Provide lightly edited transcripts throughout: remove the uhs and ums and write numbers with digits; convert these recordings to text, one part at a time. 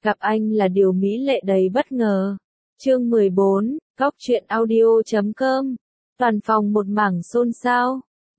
Gặp anh là điều mỹ lệ đầy bất ngờ. Chương 14, Góc truyện audio.com. Toàn phòng một mảng xôn xao.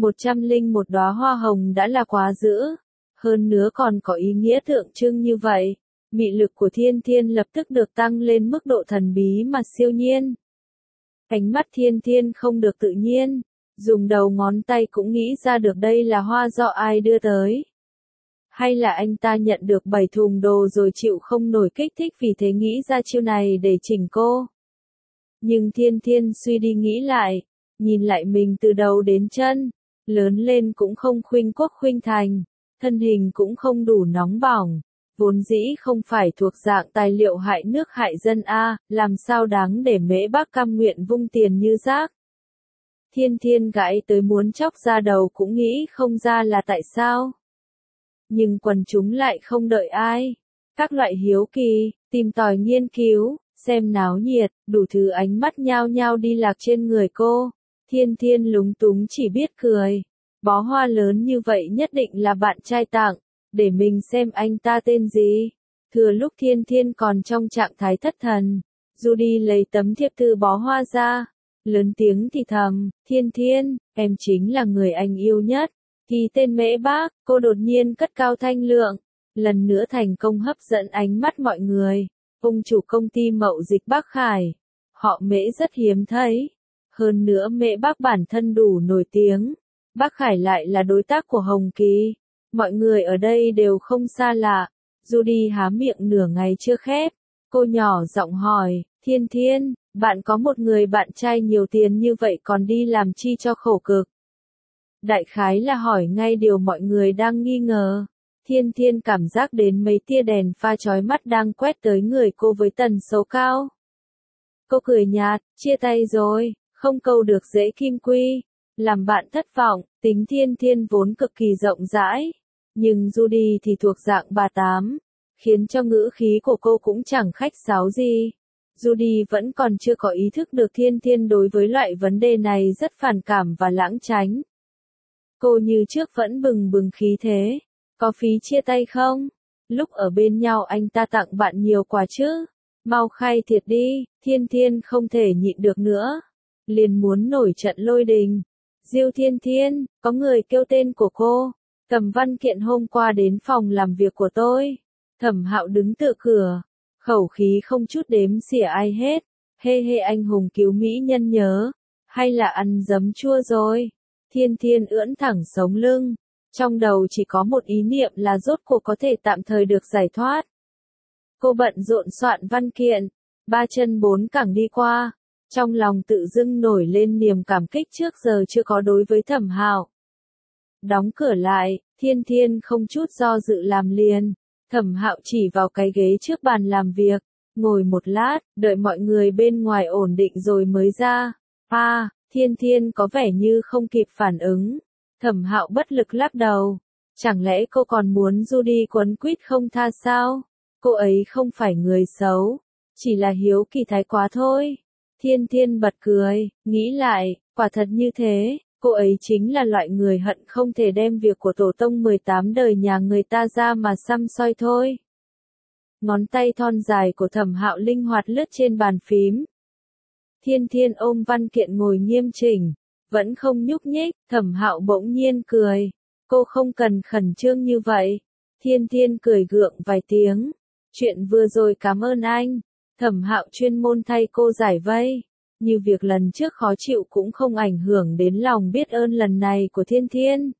101 đóa hoa hồng đã là quá dữ. Hơn nữa còn có ý nghĩa tượng trưng như vậy. Mị lực của Thiên Thiên lập tức được tăng lên mức độ thần bí mà siêu nhiên. Ánh mắt Thiên Thiên không được tự nhiên. Dùng đầu ngón tay cũng nghĩ ra được đây là hoa do ai đưa tới. Hay là anh ta nhận được 7 thùng đồ rồi chịu không nổi kích thích vì thế nghĩ ra chiêu này để chỉnh cô. Nhưng Thiên Thiên suy đi nghĩ lại, nhìn lại mình từ đầu đến chân, lớn lên cũng không khuynh quốc khuynh thành, thân hình cũng không đủ nóng bỏng, vốn dĩ không phải thuộc dạng tài liệu hại nước hại dân a, làm sao đáng để Mễ Bác cam nguyện vung tiền như rác. Thiên Thiên gãi tới muốn chóc ra đầu cũng nghĩ không ra là tại sao. Nhưng quần chúng lại không đợi ai. Các loại hiếu kỳ, tìm tòi nghiên cứu, xem náo nhiệt, đủ thứ ánh mắt nhao nhao đi lạc trên người cô. Thiên Thiên lúng túng chỉ biết cười. Bó hoa lớn như vậy nhất định là bạn trai tặng, để mình xem anh ta tên gì. Thừa lúc Thiên Thiên còn trong trạng thái thất thần, Judy lấy tấm thiệp thư bó hoa ra, lớn tiếng thì thầm, Thiên Thiên, em chính là người anh yêu nhất. Ký tên Mễ Bác, cô đột nhiên cất cao thanh lượng, lần nữa thành công hấp dẫn ánh mắt mọi người. Ông chủ công ty mậu dịch Bác Khải, họ Mễ rất hiếm thấy. Hơn nữa Mễ Bác bản thân đủ nổi tiếng, Bác Khải lại là đối tác của Hồng Kỳ. Mọi người ở đây đều không xa lạ. Judy há miệng nửa ngày chưa khép, cô nhỏ giọng hỏi, Thiên Thiên, bạn có một người bạn trai nhiều tiền như vậy còn đi làm chi cho khổ cực? Đại khái là hỏi ngay điều mọi người đang nghi ngờ. Thiên Thiên cảm giác đến mấy tia đèn pha chói mắt đang quét tới người cô với tần số cao. Cô cười nhạt, chia tay rồi, không câu được dễ kim quy. Làm bạn thất vọng, tính Thiên Thiên vốn cực kỳ rộng rãi. Nhưng Judy thì thuộc dạng bà tám, khiến cho ngữ khí của cô cũng chẳng khách sáo gì. Judy vẫn còn chưa có ý thức được Thiên Thiên đối với loại vấn đề này rất phản cảm và lãng tránh. Cô như trước vẫn bừng bừng khí thế. Có phí chia tay không? Lúc ở bên nhau anh ta tặng bạn nhiều quà chứ? Mau khai thiệt đi. Thiên Thiên không thể nhịn được nữa, liền muốn nổi trận lôi đình. Diêu Thiên Thiên, có người kêu tên của cô. Cầm văn kiện hôm qua đến phòng làm việc của tôi. Thẩm Hạo đứng tựa cửa, khẩu khí không chút đếm xỉa ai hết. Hê hê, anh hùng cứu mỹ nhân nhớ, hay là ăn giấm chua rồi? Thiên Thiên ưỡn thẳng sống lưng, trong đầu chỉ có một ý niệm là rốt cuộc có thể tạm thời được giải thoát. Cô bận rộn soạn văn kiện, 3 chân 4 cẳng đi qua, trong lòng tự dưng nổi lên niềm cảm kích trước giờ chưa có đối với Thẩm Hạo. Đóng cửa lại, Thiên Thiên không chút do dự làm liền. Thẩm Hạo chỉ vào cái ghế trước bàn làm việc, ngồi một lát, đợi mọi người bên ngoài ổn định rồi mới ra. Thiên Thiên có vẻ như không kịp phản ứng. Thẩm Hạo bất lực lắc đầu. Chẳng lẽ cô còn muốn Judy quấn quýt không tha sao? Cô ấy không phải người xấu, chỉ là hiếu kỳ thái quá thôi. Thiên Thiên bật cười, nghĩ lại, quả thật như thế, cô ấy chính là loại người hận không thể đem việc của tổ tông 18 đời nhà người ta ra mà săm soi thôi. Ngón tay thon dài của Thẩm Hạo linh hoạt lướt trên bàn phím. Thiên Thiên ôm văn kiện ngồi nghiêm chỉnh, vẫn không nhúc nhích. Thẩm Hạo bỗng nhiên cười, cô không cần khẩn trương như vậy. Thiên Thiên cười gượng vài tiếng, chuyện vừa rồi cảm ơn anh. Thẩm Hạo chuyên môn thay cô giải vây, như việc lần trước khó chịu cũng không ảnh hưởng đến lòng biết ơn lần này của Thiên Thiên.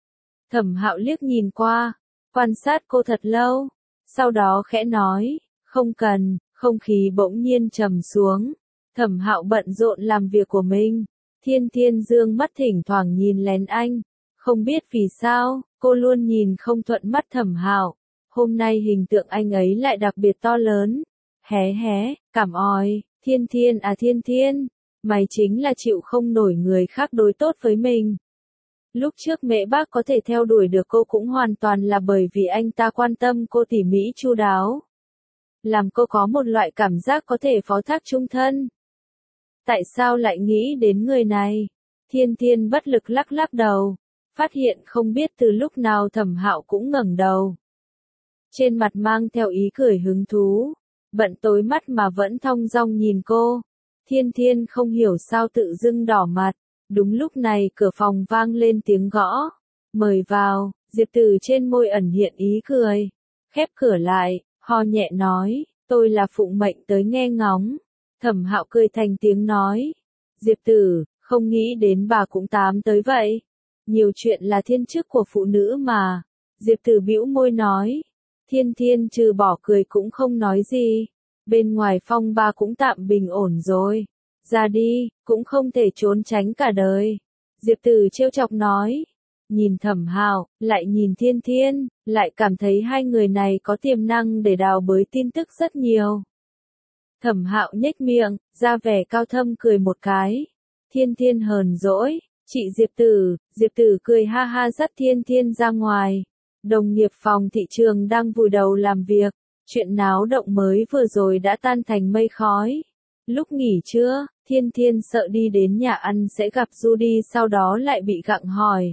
Thẩm Hạo liếc nhìn qua, quan sát cô thật lâu, sau đó khẽ nói, không cần. Không khí bỗng nhiên trầm xuống. Thẩm Hạo bận rộn làm việc của mình. Thiên Thiên dương mắt thỉnh thoảng nhìn lén anh. Không biết vì sao, cô luôn nhìn không thuận mắt Thẩm Hạo. Hôm nay hình tượng anh ấy lại đặc biệt to lớn. Hé hé, cảm oi, Thiên Thiên à Thiên Thiên, mày chính là chịu không nổi người khác đối tốt với mình. Lúc trước Mễ Bác có thể theo đuổi được cô cũng hoàn toàn là bởi vì anh ta quan tâm cô tỉ mỉ chu đáo. Làm cô có một loại cảm giác có thể phó thác chung thân. Tại sao lại nghĩ đến người này? Thiên Thiên bất lực lắc lắc đầu, phát hiện không biết từ lúc nào Thẩm Hạo cũng ngẩng đầu. trên mặt mang theo ý cười hứng thú, bận tối mắt mà vẫn thong dong nhìn cô. Thiên Thiên không hiểu sao tự dưng đỏ mặt, đúng lúc này cửa phòng vang lên tiếng gõ. Mời vào, Diệp Tử trên môi ẩn hiện ý cười, khép cửa lại, ho nhẹ nói, tôi là phụng mệnh tới nghe ngóng. Thẩm Hạo cười thành tiếng nói, Diệp Tử, không nghĩ đến bà cũng tám tới vậy. Nhiều chuyện là thiên chức của phụ nữ mà. Diệp Tử bĩu môi nói, Thiên Thiên trừ bỏ cười cũng không nói gì. Bên ngoài phong ba cũng tạm bình ổn rồi. Ra đi, cũng không thể trốn tránh cả đời. Diệp Tử trêu chọc nói. Nhìn Thẩm Hạo, lại nhìn Thiên Thiên, lại cảm thấy hai người này có tiềm năng để đào bới tin tức rất nhiều. Thẩm Hạo nhếch miệng, ra vẻ cao thâm cười một cái. Thiên Thiên hờn dỗi, chị Diệp Tử cười ha ha dắt Thiên Thiên ra ngoài. Đồng nghiệp phòng thị trường đang vùi đầu làm việc, chuyện náo động mới vừa rồi đã tan thành mây khói. Lúc nghỉ trưa, Thiên Thiên sợ đi đến nhà ăn sẽ gặp Judy sau đó lại bị gặng hỏi.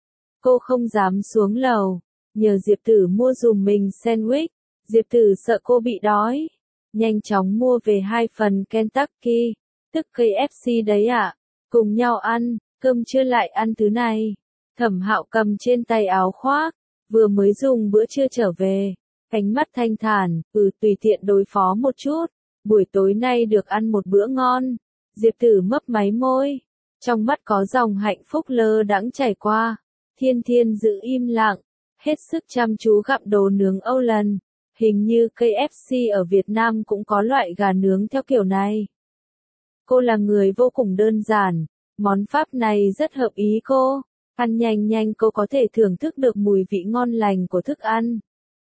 Cô không dám xuống lầu, nhờ Diệp Tử mua dùm mình sandwich. Diệp Tử sợ cô bị đói, nhanh chóng mua về 2 phần Kentucky, tức KFC đấy ạ, cùng nhau ăn, cơm trưa lại ăn thứ này. Thẩm Hạo cầm trên tay áo khoác, vừa mới dùng bữa trưa trở về, ánh mắt thanh thản, tùy tiện đối phó một chút, buổi tối nay được ăn một bữa ngon. Diệp Tử mấp máy môi, trong mắt có dòng hạnh phúc lơ đãng chảy qua. Thiên Thiên giữ im lặng, hết sức chăm chú gặm đồ nướng Âu Lần. Hình như KFC ở Việt Nam cũng có loại gà nướng theo kiểu này. Cô là người vô cùng đơn giản, món Pháp này rất hợp ý cô. Ăn nhanh nhanh cô có thể thưởng thức được mùi vị ngon lành của thức ăn.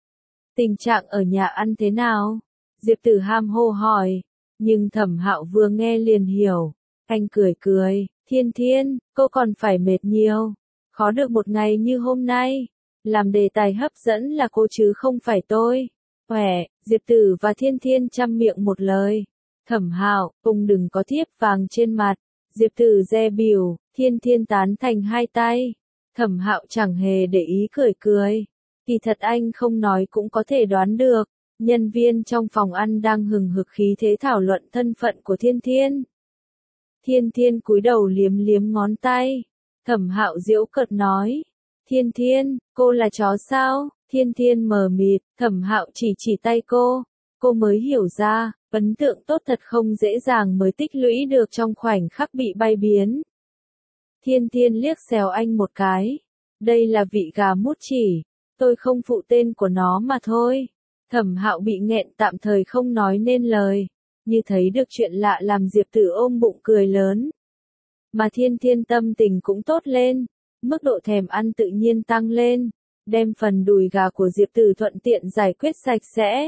Tình trạng ở nhà ăn thế nào? Diệp Tử ham hô hỏi, nhưng Thẩm Hạo vừa nghe liền hiểu. Anh cười cười, Thiên Thiên, cô còn phải mệt nhiều. Khó được một ngày như hôm nay. Làm đề tài hấp dẫn là cô chứ không phải tôi. Khỏe, Diệp Tử và Thiên Thiên chăm miệng một lời. Thẩm Hạo, ông đừng có thiếp vàng trên mặt. Diệp Tử dè bỉu, Thiên Thiên tán thành hai tay. Thẩm Hạo chẳng hề để ý cười cười. Kỳ thật anh không nói cũng có thể đoán được. Nhân viên trong phòng ăn đang hừng hực khí thế thảo luận thân phận của Thiên Thiên. Thiên Thiên cúi đầu liếm liếm ngón tay. Thẩm Hạo giễu cợt nói. Thiên Thiên, cô là chó sao? Thiên Thiên mờ mịt, Thẩm Hạo chỉ tay cô. Cô mới hiểu ra, ấn tượng tốt thật không dễ dàng mới tích lũy được trong khoảnh khắc bị bay biến. Thiên Thiên liếc xéo anh một cái. Đây là vị gà mút chỉ. Tôi không phụ tên của nó mà thôi. Thẩm Hạo bị nghẹn tạm thời không nói nên lời. Như thấy được chuyện lạ làm Diệp Tử ôm bụng cười lớn. Mà Thiên Thiên tâm tình cũng tốt lên. Mức độ thèm ăn tự nhiên tăng lên. Đem phần đùi gà của Diệp Tử thuận tiện giải quyết sạch sẽ.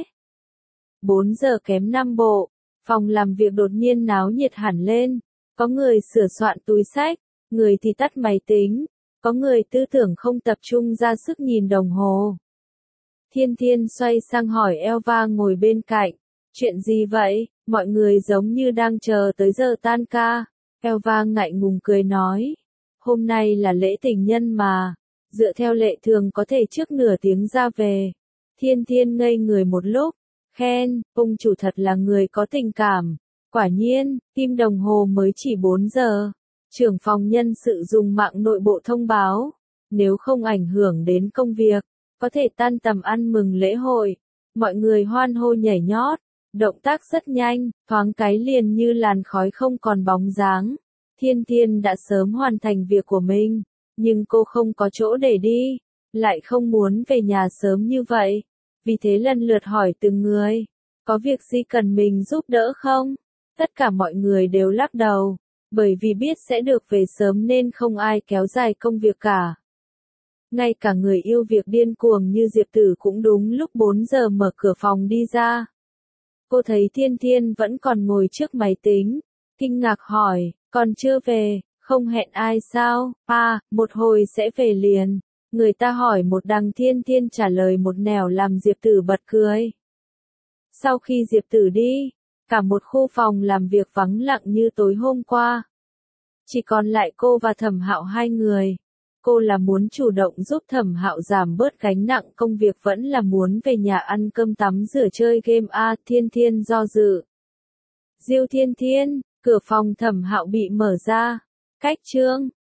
4 giờ kém 5 bộ. Phòng làm việc đột nhiên náo nhiệt hẳn lên. Có người sửa soạn túi xách. Người thì tắt máy tính. Có người tư tưởng không tập trung ra sức nhìn đồng hồ. Thiên Thiên xoay sang hỏi Elva ngồi bên cạnh. Chuyện gì vậy? Mọi người giống như đang chờ tới giờ tan ca. Elva ngại ngùng cười nói. Hôm nay là lễ tình nhân mà. Dựa theo lệ thường có thể trước nửa tiếng ra về. Thiên Thiên ngây người một lúc. Khen, ông chủ thật là người có tình cảm. Quả nhiên, kim đồng hồ mới chỉ 4 giờ. Trưởng phòng nhân sự dùng mạng nội bộ thông báo. Nếu không ảnh hưởng đến công việc, có thể tan tầm ăn mừng lễ hội. Mọi người hoan hô nhảy nhót. Động tác rất nhanh, thoáng cái liền như làn khói không còn bóng dáng. Thiên Thiên đã sớm hoàn thành việc của mình, nhưng cô không có chỗ để đi, lại không muốn về nhà sớm như vậy. Vì thế lần lượt hỏi từng người, có việc gì cần mình giúp đỡ không? Tất cả mọi người đều lắc đầu, bởi vì biết sẽ được về sớm nên không ai kéo dài công việc cả. Ngay cả người yêu việc điên cuồng như Diệp Tử cũng đúng lúc 4 giờ mở cửa phòng đi ra. Cô thấy Thiên Thiên vẫn còn ngồi trước máy tính, kinh ngạc hỏi, còn chưa về, không hẹn ai sao? Một hồi sẽ về liền. Người ta hỏi một đằng, Thiên Thiên trả lời một nẻo làm Diệp Tử bật cười. Sau khi Diệp Tử đi, cả một khu phòng làm việc vắng lặng như tối hôm qua. Chỉ còn lại cô và Thẩm Hạo hai người. cô là muốn chủ động giúp Thẩm Hạo giảm bớt gánh nặng công việc vẫn là muốn về nhà ăn cơm tắm rửa chơi game a? Thiên Thiên do dự. Diêu Thiên Thiên, cửa phòng Thẩm Hạo bị mở ra. Cách Trương